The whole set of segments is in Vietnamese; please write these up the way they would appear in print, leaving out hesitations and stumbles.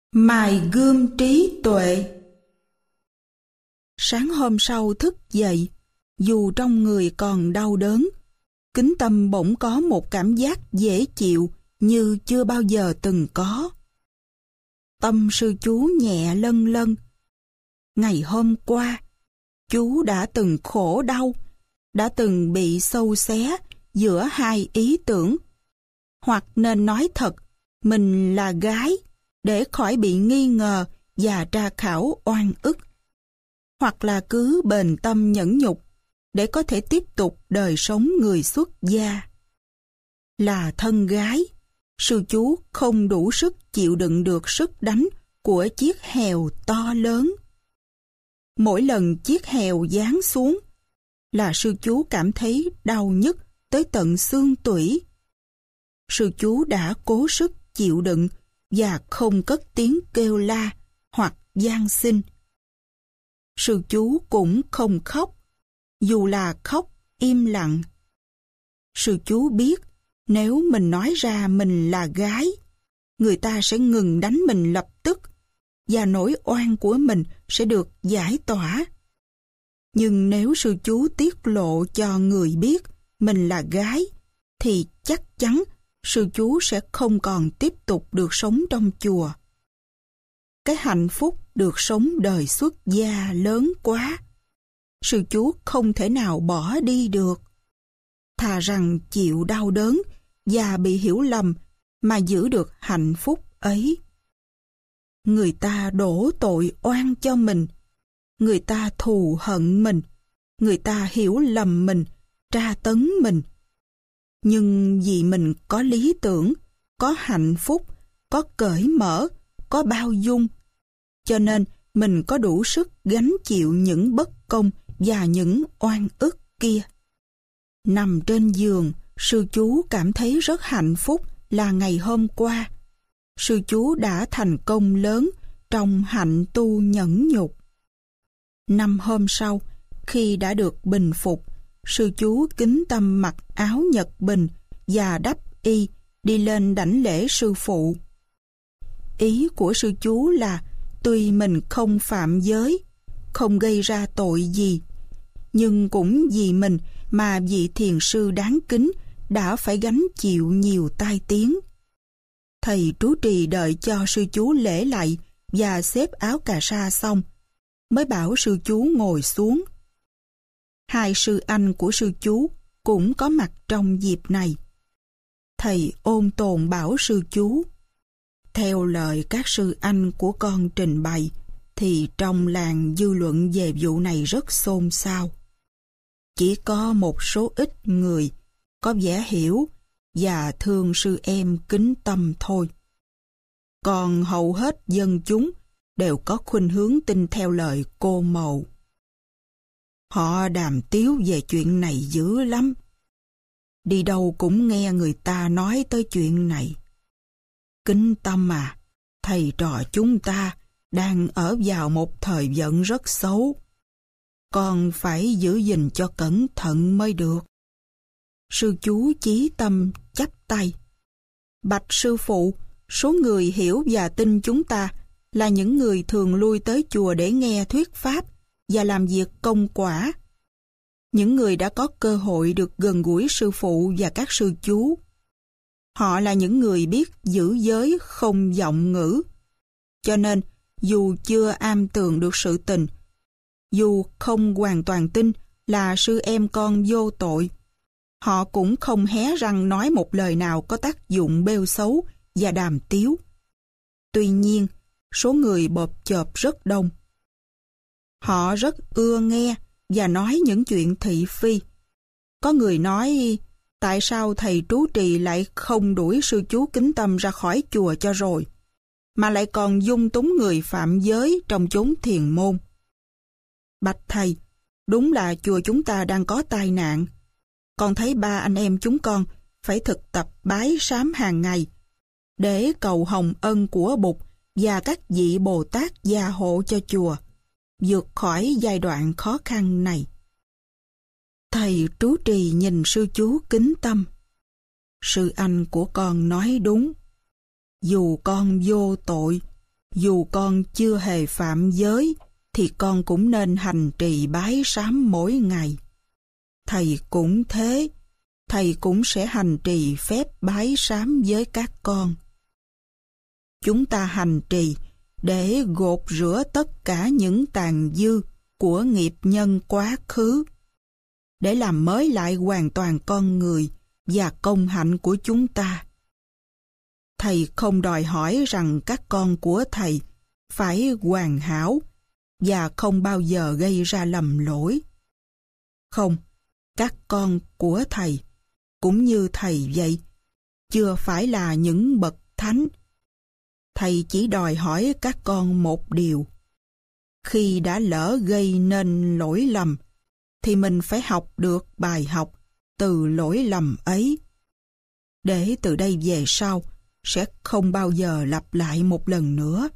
Mài gươm trí tuệ. Sáng hôm sau thức dậy, dù trong người còn đau đớn, Kính Tâm bỗng có một cảm giác dễ chịu như chưa bao giờ từng có. Tâm sư chú nhẹ lân lân. Ngày hôm qua, chú đã từng khổ đau, đã từng bị xâu xé giữa hai ý tưởng. Hoặc nên nói thật, mình là gái, để khỏi bị nghi ngờ và tra khảo oan ức. Hoặc là cứ bền tâm nhẫn nhục, để có thể tiếp tục đời sống người xuất gia. Là thân gái, sư chú không đủ sức chịu đựng được sức đánh của chiếc hèo to lớn. Mỗi lần chiếc hèo giáng xuống, là sư chú cảm thấy đau nhức tới tận xương tủy. Sư chú đã cố sức chịu đựng và không cất tiếng kêu la hoặc van xin. Sư chú cũng không khóc, dù là khóc im lặng. Sư chú biết nếu mình nói ra mình là gái, người ta sẽ ngừng đánh mình lập tức và nỗi oan của mình sẽ được giải tỏa. Nhưng nếu sư chú tiết lộ cho người biết mình là gái, thì chắc chắn sư chú sẽ không còn tiếp tục được sống trong chùa. Cái hạnh phúc được sống đời xuất gia lớn quá, sư chú không thể nào bỏ đi được. Thà rằng chịu đau đớn và bị hiểu lầm mà giữ được hạnh phúc ấy. Người ta đổ tội oan cho mình, người ta thù hận mình, người ta hiểu lầm mình, tra tấn mình. Nhưng vì mình có lý tưởng, có hạnh phúc, có cởi mở, có bao dung, cho nên mình có đủ sức gánh chịu những bất công và những oan ức kia. Nằm trên giường, sư chú cảm thấy rất hạnh phúc là ngày hôm qua. Sư chú đã thành công lớn trong hạnh tu nhẫn nhục. 5 hôm sau, khi đã được bình phục, sư chú Kính Tâm mặc áo nhật bình và đắp y đi lên đảnh lễ sư phụ. Ý của sư chú là tuy mình không phạm giới, không gây ra tội gì, nhưng cũng vì mình mà vị thiền sư đáng kính đã phải gánh chịu nhiều tai tiếng. Thầy trú trì đợi cho sư chú lễ lạy và xếp áo cà sa xong, mới bảo sư chú ngồi xuống. Hai sư anh của sư chú cũng có mặt trong dịp này. Thầy ôn tồn bảo sư chú: theo lời các sư anh của con trình bày, thì trong làng dư luận về vụ này rất xôn xao. Chỉ có một số ít người có vẻ hiểu và thương sư em Kính Tâm thôi. Còn hầu hết dân chúng đều có khuynh hướng tin theo lời cô mầu. Họ đàm tiếu về chuyện này dữ lắm. Đi đâu cũng nghe người ta nói tới chuyện này. Kính Tâm à, thầy trò chúng ta đang ở vào một thời vận rất xấu. Con phải giữ gìn cho cẩn thận mới được. Sư chú Chí Tâm chắp tay: bạch sư phụ, số người hiểu và tin chúng ta là những người thường lui tới chùa để nghe thuyết pháp và làm việc công quả. Những người đã có cơ hội được gần gũi sư phụ và các sư chú. Họ là những người biết giữ giới không vọng ngữ. Cho nên, dù chưa am tường được sự tình, dù không hoàn toàn tin là sư em con vô tội, họ cũng không hé răng nói một lời nào có tác dụng bêu xấu và đàm tiếu. Tuy nhiên, số người bộp chộp rất đông. Họ rất ưa nghe và nói những chuyện thị phi. Có người nói: tại sao thầy trú trì lại không đuổi sư chú Kính Tâm ra khỏi chùa cho rồi, mà lại còn dung túng người phạm giới trong chốn thiền môn? Bạch thầy, đúng là chùa chúng ta đang có tai nạn. Con thấy ba anh em chúng con phải thực tập bái sám hàng ngày để cầu hồng ân của Bụt và các vị Bồ Tát gia hộ cho chùa vượt khỏi giai đoạn khó khăn này. Thầy trú trì nhìn sư chú Kính Tâm: sư anh của con nói đúng. Dù con vô tội, Dù con chưa hề phạm giới, thì con cũng nên hành trì bái sám mỗi ngày. Thầy cũng thế, thầy cũng sẽ hành trì phép bái sám với các con. Chúng ta hành trì để gột rửa tất cả những tàn dư của nghiệp nhân quá khứ, để làm mới lại hoàn toàn con người và công hạnh của chúng ta. Thầy không đòi hỏi rằng các con của thầy phải hoàn hảo và không bao giờ gây ra lầm lỗi. Không, các con của thầy, cũng như thầy vậy, chưa phải là những bậc thánh. Thầy chỉ đòi hỏi các con một điều. Khi đã lỡ gây nên lỗi lầm, thì mình phải học được bài học từ lỗi lầm ấy, để từ đây về sau sẽ không bao giờ lặp lại một lần nữa.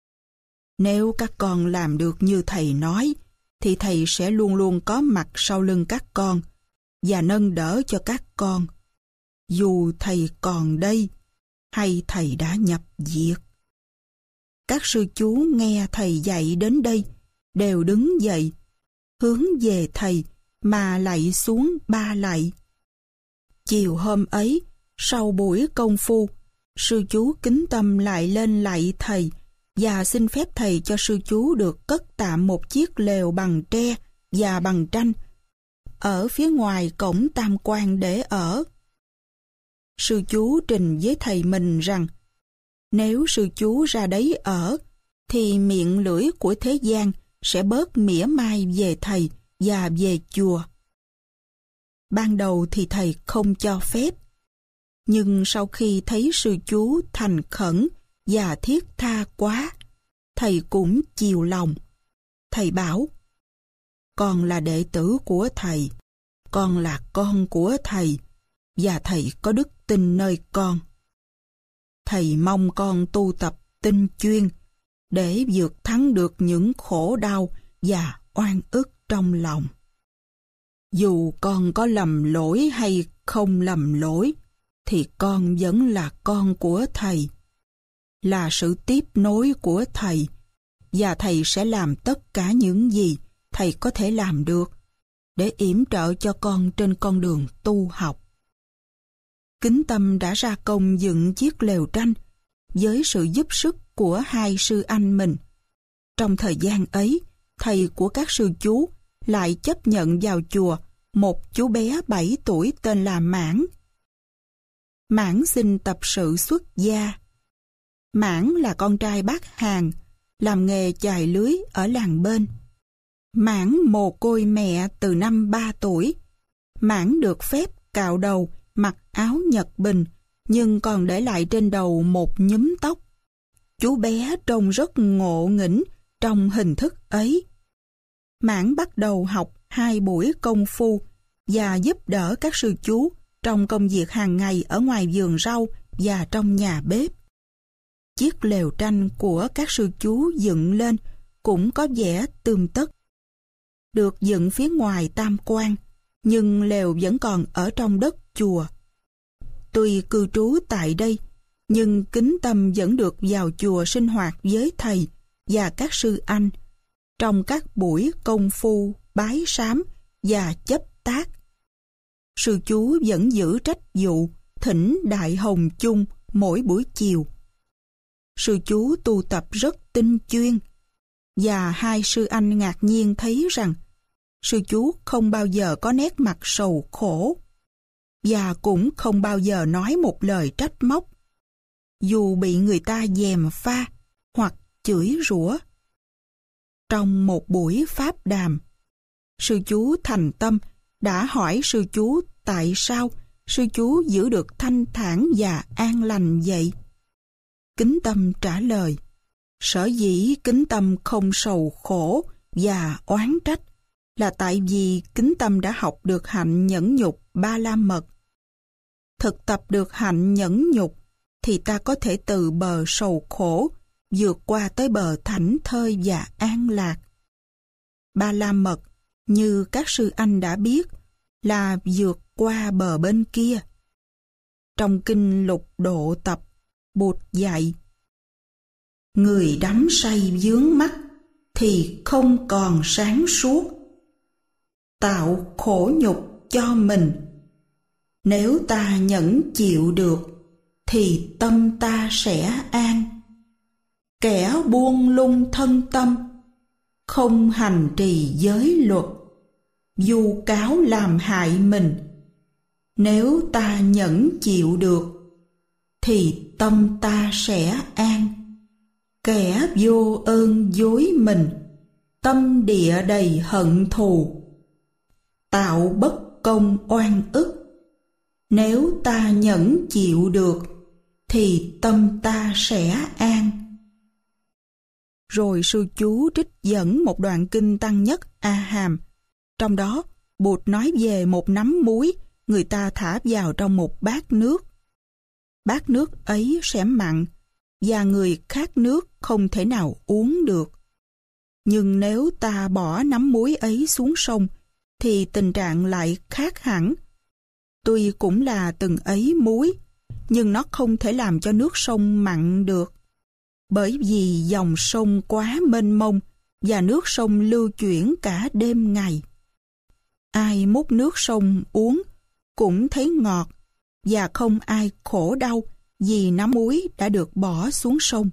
Nếu các con làm được như thầy nói, thì thầy sẽ luôn luôn có mặt sau lưng các con và nâng đỡ cho các con, dù thầy còn đây hay thầy đã nhập diệt. Các sư chú nghe thầy dạy đến đây đều đứng dậy, hướng về thầy mà lạy xuống 3 lạy. Chiều hôm ấy, sau buổi công phu, sư chú kính tâm lại lên lạy thầy và xin phép thầy cho sư chú được cất tạm một chiếc lều bằng tre và bằng tranh ở phía ngoài cổng tam quan để ở. Sư chú trình với thầy mình rằng nếu sư chú ra đấy ở, thì miệng lưỡi của thế gian sẽ bớt mỉa mai về thầy và về chùa. Ban đầu thì thầy không cho phép, nhưng sau khi thấy sư chú thành khẩn và thiết tha quá, thầy cũng chiều lòng. Thầy bảo, con là đệ tử của thầy, con là con của thầy, và thầy có đức tin nơi con. Thầy mong con tu tập tinh chuyên để vượt thắng được những khổ đau và oan ức trong lòng. Dù con có lầm lỗi hay không lầm lỗi, thì con vẫn là con của thầy, là sự tiếp nối của thầy, và thầy sẽ làm tất cả những gì thầy có thể làm được để yểm trợ cho con trên con đường tu học. Kính tâm đã ra công dựng chiếc lều tranh với sự giúp sức của 2 sư anh mình. Trong thời gian ấy, thầy của các sư chú lại chấp nhận vào chùa một chú bé 7 tuổi tên là Mãn. Mãn xin tập sự xuất gia. Mãn là con trai bác Hàn, làm nghề chài lưới ở làng bên. Mãn mồ côi mẹ từ năm 3 tuổi. Mãn được phép cạo đầu, mặc áo Nhật Bình, nhưng còn để lại trên đầu một nhúm tóc. Chú bé trông rất ngộ nghĩnh trong hình thức ấy. Mãn bắt đầu học 2 buổi công phu và giúp đỡ các sư chú trong công việc hàng ngày ở ngoài vườn rau và trong nhà bếp. Chiếc lều tranh của các sư chú dựng lên cũng có vẻ tươm tất. Được dựng phía ngoài tam quan, nhưng lều vẫn còn ở trong đất chùa. Tuy cư trú tại đây, nhưng kính tâm vẫn được vào chùa sinh hoạt với thầy và các sư anh trong các buổi công phu, bái sám và chấp tác. Sư chú vẫn giữ trách vụ thỉnh Đại Hồng chung mỗi buổi chiều. Sư chú tu tập rất tinh chuyên, và 2 sư anh ngạc nhiên thấy rằng sư chú không bao giờ có nét mặt sầu khổ, và cũng không bao giờ nói một lời trách móc, dù bị người ta gièm pha hoặc chửi rủa. Trong một buổi pháp đàm, sư chú thành tâm đã hỏi sư chú tại sao sư chú giữ được thanh thản và an lành vậy. Kính tâm trả lời, sở dĩ kính tâm không sầu khổ và oán trách là tại vì kính tâm đã học được hạnh nhẫn nhục Ba La Mật. Thực tập được hạnh nhẫn nhục thì ta có thể từ bờ sầu khổ vượt qua tới bờ thảnh thơi và an lạc. Ba La Mật, như các sư anh đã biết, là vượt qua bờ bên kia. Trong kinh Lục Độ Tập, Bụt dạy, người đắm say vướng mắc thì không còn sáng suốt. Tạo khổ nhục cho mình. Nếu ta nhẫn chịu được thì tâm ta sẽ an. Kẻ buông lung thân tâm, không hành trì giới luật, vu cáo làm hại mình. Nếu ta nhẫn chịu được thì tâm ta sẽ an. Kẻ vô ơn dối mình, tâm địa đầy hận thù, tạo bất công oan ức. Nếu ta nhẫn chịu được thì tâm ta sẽ an. Rồi sư chú trích dẫn một đoạn kinh Tăng Nhất A Hàm. Trong đó, Bụt nói về một nắm muối người ta thả vào trong một bát nước. Bát nước ấy sẽ mặn và người khát nước không thể nào uống được. Nhưng nếu ta bỏ nắm muối ấy xuống sông thì tình trạng lại khác hẳn. Tuy cũng là từng ấy muối, nhưng nó không thể làm cho nước sông mặn được. Bởi vì dòng sông quá mênh mông và nước sông lưu chuyển cả đêm ngày. Ai múc nước sông uống cũng thấy ngọt và không ai khổ đau vì nắm muối đã được bỏ xuống sông.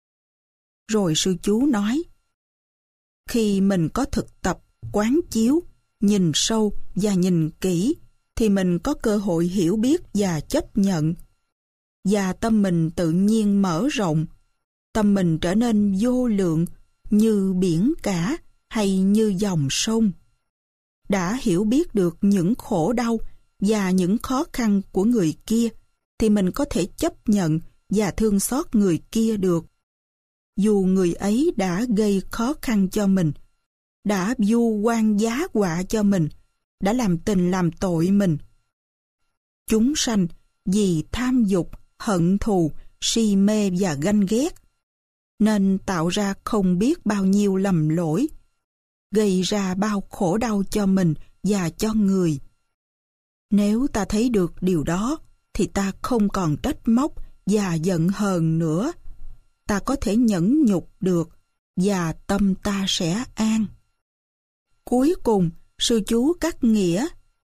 Rồi sư chú nói, khi mình có thực tập quán chiếu, nhìn sâu và nhìn kỹ thì mình có cơ hội hiểu biết và chấp nhận. Và tâm mình tự nhiên mở rộng, tâm mình trở nên vô lượng như biển cả hay như dòng sông. Đã hiểu biết được những khổ đau và những khó khăn của người kia thì mình có thể chấp nhận và thương xót người kia được. Dù người ấy đã gây khó khăn cho mình, đã vu oan giá họa cho mình, đã làm tình làm tội mình. Chúng sanh vì tham dục, hận thù, si mê và ganh ghét, nên tạo ra không biết bao nhiêu lầm lỗi, gây ra bao khổ đau cho mình và cho người. Nếu ta thấy được điều đó, thì ta không còn trách móc và giận hờn nữa. Ta có thể nhẫn nhục được và tâm ta sẽ an. Cuối cùng, sư chú cắt nghĩa.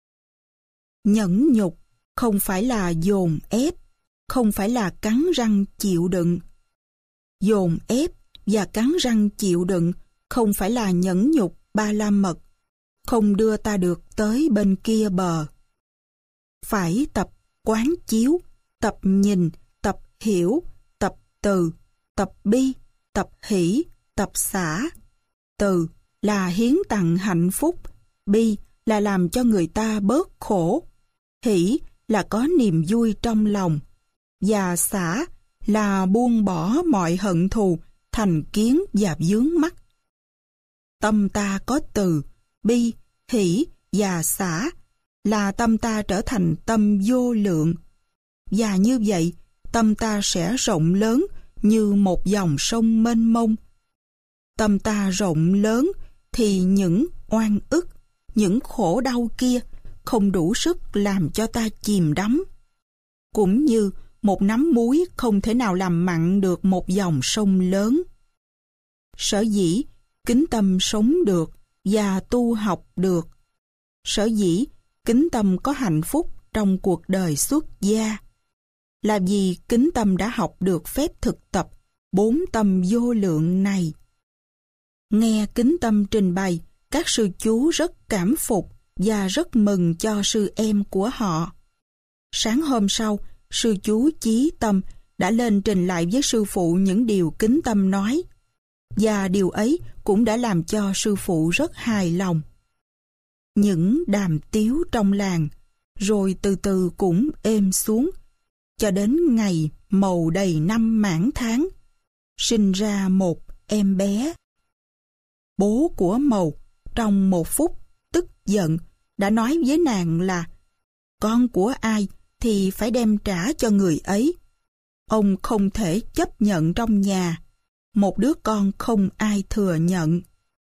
Nhẫn nhục không phải là dồn ép, không phải là cắn răng chịu đựng. Dồn ép và cắn răng chịu đựng không phải là nhẫn nhục ba la mật, không đưa ta được tới bên kia bờ. Phải tập quán chiếu, tập nhìn, tập hiểu, tập từ, tập bi, tập hỷ, tập xả. Từ là hiến tặng hạnh phúc, bi là làm cho người ta bớt khổ, hỷ là có niềm vui trong lòng, và xả là buông bỏ mọi hận thù, thành kiến và vướng mắc. Tâm ta có từ, bi, hỷ và xả là tâm ta trở thành tâm vô lượng. Và như vậy, tâm ta sẽ rộng lớn như một dòng sông mênh mông. Tâm ta rộng lớn thì những oan ức, những khổ đau kia không đủ sức làm cho ta chìm đắm. Cũng như một nắm muối không thể nào làm mặn được một dòng sông lớn. Sở dĩ kính tâm sống được và tu học được. Sở dĩ kính tâm có hạnh phúc trong cuộc đời xuất gia là vì kính tâm đã học được phép thực tập 4 tâm vô lượng này. Nghe kính tâm trình bày, các sư chú rất cảm phục và rất mừng cho sư em của họ. Sáng hôm sau, sư chú Chí Tâm đã lên trình lại với sư phụ những điều kính tâm nói, và điều ấy cũng đã làm cho sư phụ rất hài lòng. Những đàm tiếu trong làng, rồi từ từ cũng êm xuống, cho đến ngày Mầu đầy năm mãn tháng, sinh ra một em bé. Bố của Mầu trong một phút tức giận đã nói với nàng là con của ai thì phải đem trả cho người ấy. Ông không thể chấp nhận trong nhà một đứa con không ai thừa nhận.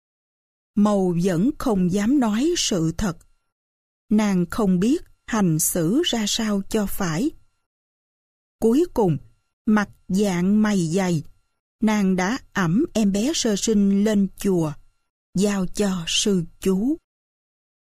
Mầu vẫn không dám nói sự thật. Nàng không biết hành xử ra sao cho phải. Cuối cùng, mặt dạng mày dày, nàng đã ẵm em bé sơ sinh lên chùa, giao cho sư chú.